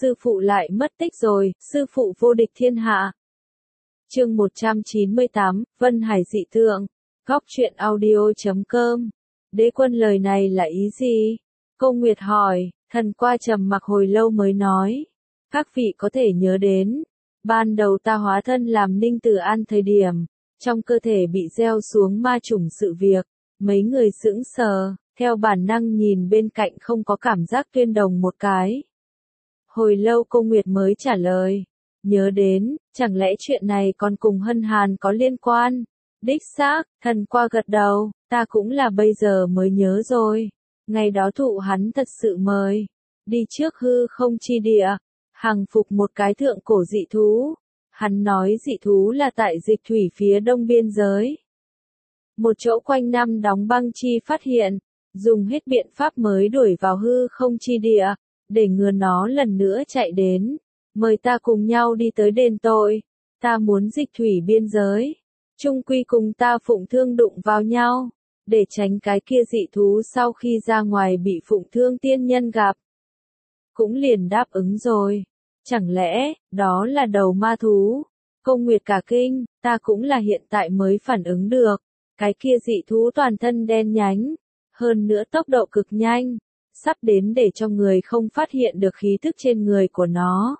sư phụ lại mất tích rồi, sư phụ vô địch thiên hạ. Chương 198, Vân Hải dị tượng. Góc truyện audio.com. Đế quân lời này là ý gì? Cô Nguyệt hỏi, thần qua trầm mặc hồi lâu mới nói. Các vị có thể nhớ đến, ban đầu ta hóa thân làm Ninh Tử An thời điểm, trong cơ thể bị gieo xuống ma chủng sự việc, mấy người sững sờ, theo bản năng nhìn bên cạnh không có cảm giác tuyên đồng một cái. Hồi lâu cô Nguyệt mới trả lời, nhớ đến, chẳng lẽ chuyện này còn cùng Hân Hàn có liên quan? Đích xác, thần qua gật đầu, ta cũng là bây giờ mới nhớ rồi. Ngày đó thụ hắn thật sự mời, đi trước hư không chi địa, hàng phục một cái thượng cổ dị thú. Hắn nói dị thú là tại dịch thủy phía đông biên giới. Một chỗ quanh năm đóng băng chi phát hiện, dùng hết biện pháp mới đuổi vào hư không chi địa, để ngừa nó lần nữa chạy đến. Mời ta cùng nhau đi tới đền tội, ta muốn dịch thủy biên giới. Chung quy cùng ta phụng thương đụng vào nhau, để tránh cái kia dị thú sau khi ra ngoài bị phụng thương tiên nhân gặp. Cũng liền đáp ứng rồi. Chẳng lẽ, đó là đầu ma thú? Cô Nguyệt cả kinh, ta cũng là hiện tại mới phản ứng được. Cái kia dị thú toàn thân đen nhánh, hơn nữa tốc độ cực nhanh, sắp đến để cho người không phát hiện được khí thức trên người của nó.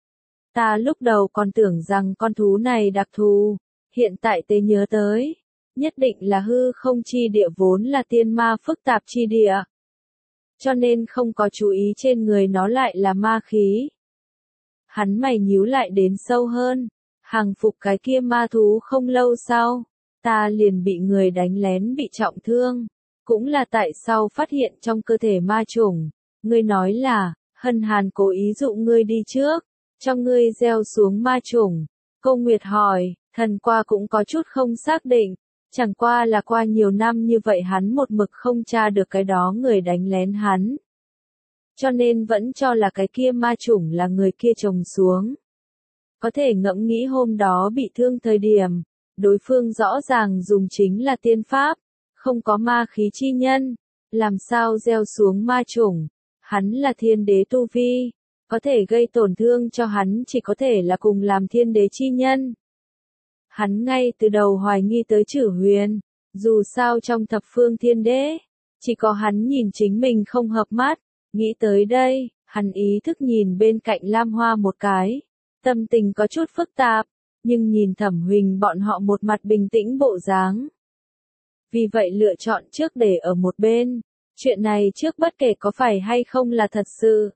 Ta lúc đầu còn tưởng rằng con thú này đặc thù, hiện tại tê nhớ tới, nhất định là hư không chi địa vốn là tiên ma phức tạp chi địa. Cho nên không có chú ý trên người nó lại là ma khí. Hắn mày nhíu lại đến sâu hơn, hàng phục cái kia ma thú không lâu sau, ta liền bị người đánh lén bị trọng thương, cũng là tại sau phát hiện trong cơ thể ma chủng. Ngươi nói là, Hân Hàn cố ý dụ ngươi đi trước, cho ngươi gieo xuống ma chủng. Cô Nguyệt hỏi, thần qua cũng có chút không xác định, chẳng qua là qua nhiều năm như vậy hắn một mực không tra được cái đó người đánh lén hắn. Cho nên vẫn cho là cái kia ma chủng là người kia trồng xuống. Có thể ngẫm nghĩ hôm đó bị thương thời điểm, đối phương rõ ràng dùng chính là tiên pháp, không có ma khí chi nhân, làm sao gieo xuống ma chủng. Hắn là thiên đế tu vi, có thể gây tổn thương cho hắn chỉ có thể là cùng làm thiên đế chi nhân. Hắn ngay từ đầu hoài nghi tới Chử Huyền, dù sao trong thập phương thiên đế, chỉ có hắn nhìn chính mình không hợp mắt. Nghĩ tới đây, hắn ý thức nhìn bên cạnh Lam Hoa một cái, tâm tình có chút phức tạp, nhưng nhìn Thẩm Huỳnh bọn họ một mặt bình tĩnh bộ dáng. Vì vậy lựa chọn trước để ở một bên, chuyện này trước bất kể có phải hay không là thật sự.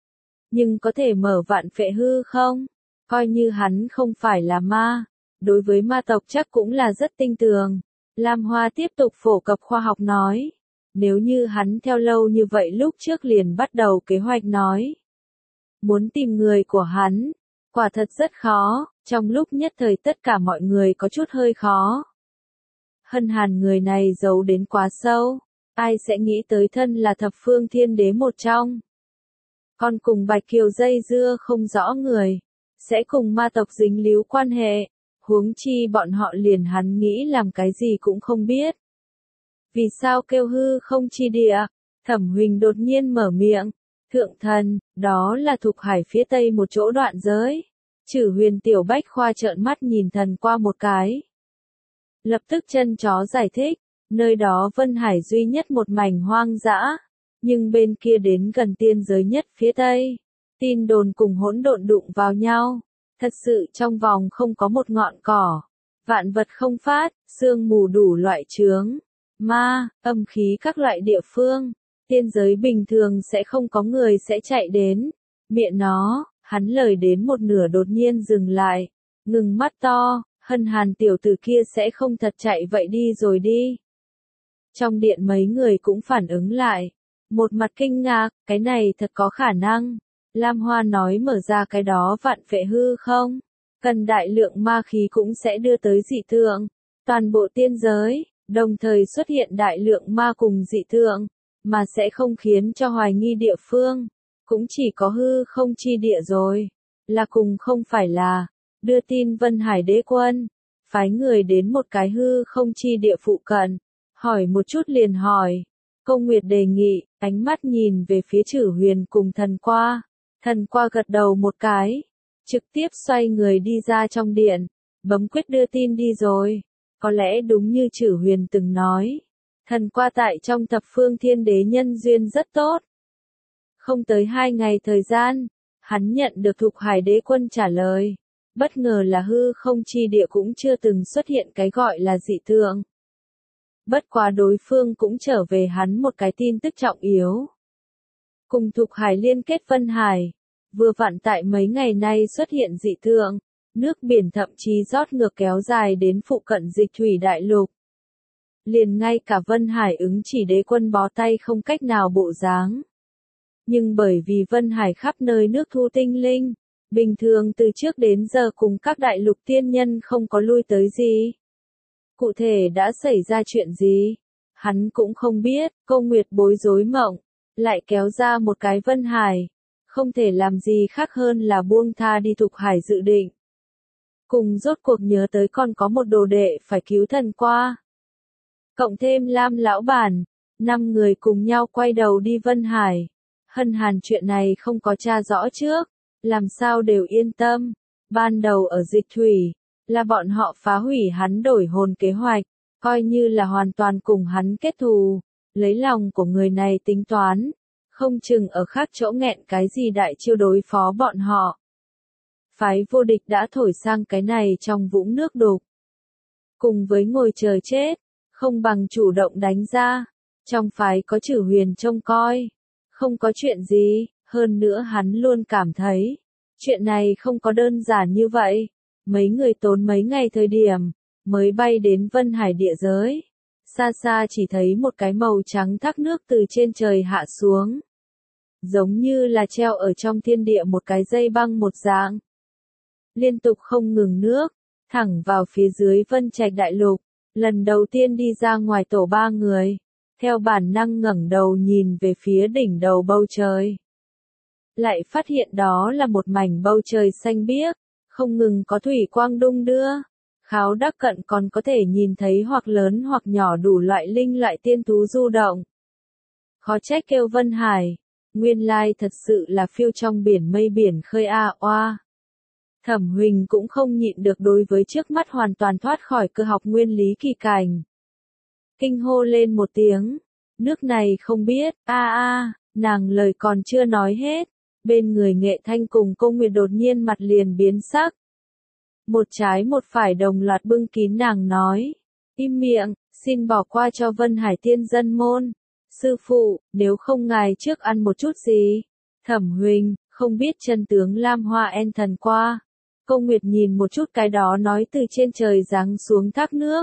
Nhưng có thể mở vạn phệ hư không? Coi như hắn không phải là ma, đối với ma tộc chắc cũng là rất tinh tường. Lam Hoa tiếp tục phổ cập khoa học nói. Nếu như hắn theo lâu như vậy lúc trước liền bắt đầu kế hoạch nói. Muốn tìm người của hắn, quả thật rất khó, trong lúc nhất thời tất cả mọi người có chút hơi khó. Hân Hàn người này giấu đến quá sâu, ai sẽ nghĩ tới thân là thập phương thiên đế một trong. Còn cùng Bạch Kiều dây dưa không rõ người, sẽ cùng ma tộc dính líu quan hệ, huống chi bọn họ liền hắn nghĩ làm cái gì cũng không biết. Vì sao kêu hư không chi địa? Thẩm Huỳnh đột nhiên mở miệng. Thượng thần, đó là thuộc hải phía tây một chỗ đoạn giới. Chử Huyền tiểu bách khoa trợn mắt nhìn thần qua một cái. Lập tức chân chó giải thích, nơi đó Vân Hải duy nhất một mảnh hoang dã, nhưng bên kia đến gần tiên giới nhất phía tây. Tin đồn cùng hỗn độn đụng vào nhau, thật sự trong vòng không có một ngọn cỏ. Vạn vật không phát, sương mù đủ loại chướng. Ma, âm khí các loại địa phương, tiên giới bình thường sẽ không có người sẽ chạy đến. Miệng nó, hắn lời đến một nửa đột nhiên dừng lại, ngừng mắt to, Hân Hàn tiểu tử kia sẽ không thật chạy vậy đi rồi đi. Trong điện mấy người cũng phản ứng lại, một mặt kinh ngạc, cái này thật có khả năng. Lam Hoa nói mở ra cái đó vạn phệ hư không, cần đại lượng ma khí cũng sẽ đưa tới dị tượng, toàn bộ tiên giới. Đồng thời xuất hiện đại lượng ma cùng dị tượng, mà sẽ không khiến cho hoài nghi địa phương, cũng chỉ có hư không chi địa rồi, là cùng không phải là, đưa tin Vân Hải đế quân, phái người đến một cái hư không chi địa phụ cận, hỏi một chút liền hỏi. Cô Nguyệt đề nghị, ánh mắt nhìn về phía Chử Huyền cùng thần qua, Thần qua gật đầu một cái, trực tiếp xoay người đi ra trong điện, bấm quyết đưa tin đi rồi. Có lẽ đúng như Chử Huyền từng nói, thần qua tại trong thập phương thiên đế nhân duyên rất tốt. Không tới 2 ngày thời gian, hắn nhận được Thục Hải đế quân trả lời. Bất ngờ là hư không chi địa cũng chưa từng xuất hiện cái gọi là dị tượng. Bất quá đối phương cũng trở về hắn một cái tin tức trọng yếu. Cùng Thục Hải liên kết Vân Hải, vừa vặn tại mấy ngày nay xuất hiện dị tượng, nước biển thậm chí rót ngược kéo dài đến phụ cận Dịch Thủy Đại Lục. Liền ngay cả Vân Hải ứng chỉ đế quân bó tay không cách nào bộ dáng. Nhưng bởi vì Vân Hải khắp nơi nước thu tinh linh, bình thường từ trước đến giờ cùng các đại lục tiên nhân không có lui tới gì. Cụ thể đã xảy ra chuyện gì? Hắn cũng không biết, Câu Nguyệt bối rối mộng, lại kéo ra một cái Vân Hải. Không thể làm gì khác hơn là buông tha đi Thục Hải dự định. Cùng rốt cuộc nhớ tới còn có một đồ đệ phải cứu thần qua. Cộng thêm Lam lão bản, 5 người cùng nhau quay đầu đi Vân Hải. Hân Hàn chuyện này không có tra rõ trước, làm sao đều yên tâm. Ban đầu ở Dịch Thủy, là bọn họ phá hủy hắn đổi hồn kế hoạch, coi như là hoàn toàn cùng hắn kết thù, lấy lòng của người này tính toán, không chừng ở khác chỗ nghẹn cái gì đại chiêu đối phó bọn họ. Phái vô địch đã thổi sang cái này trong vũng nước đục. Cùng với ngồi chờ chết, không bằng chủ động đánh ra, trong phái có Chử Huyền trông coi. Không có chuyện gì, hơn nữa hắn luôn cảm thấy, chuyện này không có đơn giản như vậy. Mấy người tốn mấy ngày thời điểm, mới bay đến Vân Hải địa giới. Xa xa chỉ thấy một cái màu trắng thác nước từ trên trời hạ xuống. Giống như là treo ở trong thiên địa một cái dây băng một dạng. Liên tục không ngừng nước, thẳng vào phía dưới Vân Trạch Đại Lục. Lần đầu tiên đi ra ngoài tổ 3 người. Theo bản năng ngẩng đầu nhìn về phía đỉnh đầu bầu trời. Lại phát hiện đó là một mảnh bầu trời xanh biếc, không ngừng có thủy quang đung đưa. Kháo đắc cận còn có thể nhìn thấy hoặc lớn hoặc nhỏ đủ loại linh loại tiên thú du động. Khó trách kêu Vân Hải, nguyên lai thật sự là phiêu trong biển mây biển khơi a oa. Thẩm Huỳnh cũng không nhịn được đối với trước mắt hoàn toàn thoát khỏi cơ học nguyên lý kỳ cảnh. Kinh hô lên một tiếng, nước này không biết, nàng lời còn chưa nói hết, bên người Nghệ Thanh cùng Cô Nguyệt đột nhiên mặt liền biến sắc. Một trái một phải đồng loạt bưng kín nàng nói, im miệng, xin bỏ qua cho Vân Hải tiên dân môn. Sư phụ, nếu không ngài trước ăn một chút gì. Thẩm Huỳnh, không biết chân tướng Lam Hoa En thần qua. Cô Nguyệt nhìn một chút cái đó nói từ trên trời giáng xuống thác nước.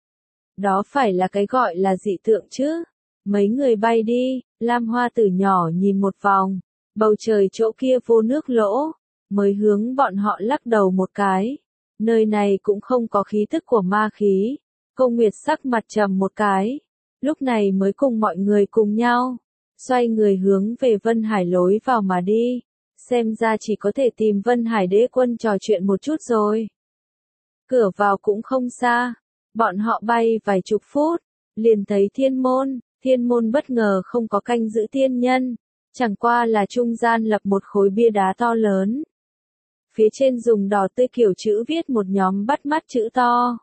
Đó phải là cái gọi là dị tượng chứ. Mấy người bay đi, Lam Hoa từ nhỏ nhìn một vòng, bầu trời chỗ kia vô nước lỗ, mới hướng bọn họ lắc đầu một cái. Nơi này cũng không có khí tức của ma khí. Cô Nguyệt sắc mặt trầm một cái, lúc này mới cùng mọi người cùng nhau, xoay người hướng về Vân Hải lối vào mà đi. Xem ra chỉ có thể tìm Vân Hải đế quân trò chuyện một chút rồi. Cửa vào cũng không xa. Bọn họ bay vài chục phút, liền thấy thiên môn bất ngờ không có canh giữ tiên nhân, chẳng qua là trung gian lập một khối bia đá to lớn. Phía trên dùng đỏ tươi kiểu chữ viết một nhóm bắt mắt chữ to.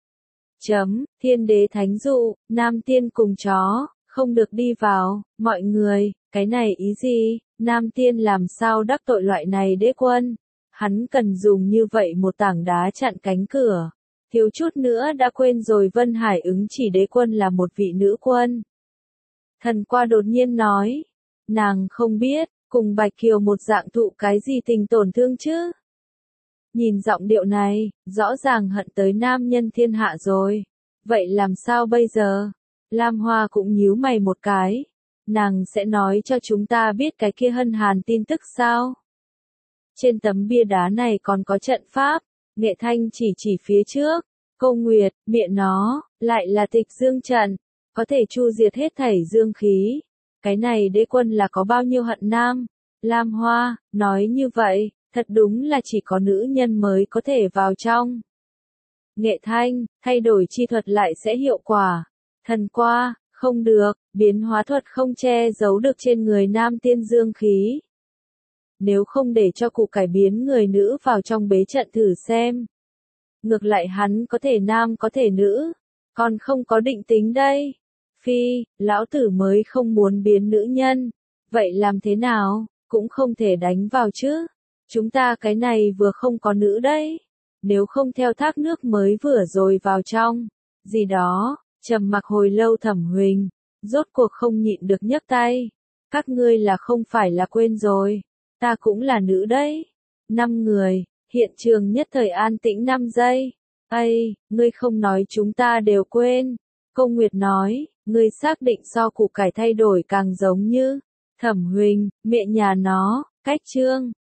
Thiên đế thánh dụ, nam tiên cùng chó, không được đi vào, mọi người, cái này ý gì, nam tiên làm sao đắc tội loại này đế quân, hắn cần dùng như vậy một tảng đá chặn cánh cửa. Thiếu chút nữa đã quên rồi Vân Hải ứng chỉ đế quân là một vị nữ quân. Thần qua đột nhiên nói, nàng không biết, cùng Bạch Kiều một dạng thụ cái gì tình tổn thương chứ. Nhìn giọng điệu này, rõ ràng hận tới nam nhân thiên hạ rồi. Vậy làm sao bây giờ? Lam Hoa cũng nhíu mày một cái. Nàng sẽ nói cho chúng ta biết cái kia Hân Hàn tin tức sao? Trên tấm bia đá này còn có trận pháp. Nghệ Thanh chỉ phía trước. Cô Nguyệt, miệng nó, lại là tịch dương trận. Có thể chu diệt hết thảy dương khí. Cái này đế quân là có bao nhiêu hận nam? Lam Hoa, nói như vậy, thật đúng là chỉ có nữ nhân mới có thể vào trong. Nghệ Thanh, thay đổi chi thuật lại sẽ hiệu quả. Thần qua, không được, biến hóa thuật không che giấu được trên người nam tiên dương khí. nếu không để cho củ cải biến người nữ vào trong bế trận thử xem. Ngược lại hắn có thể nam có thể nữ, còn không có định tính đây. Phi, lão tử mới không muốn biến nữ nhân. Vậy làm thế nào, cũng không thể đánh vào chứ. Chúng ta cái này vừa không có nữ đấy. Nếu không theo thác nước mới vừa rồi vào trong. Gì đó, trầm mặc hồi lâu Thẩm Huỳnh, rốt cuộc không nhịn được nhấc tay. Các ngươi là không phải là quên rồi. Ta cũng là nữ đấy. 5 người, hiện trường nhất thời an tĩnh 5 giây. Ây, ngươi không nói chúng ta đều quên. Công Nguyệt nói, ngươi xác định so củ cải thay đổi càng giống như. Thẩm Huỳnh, mẹ nhà nó, cách chương.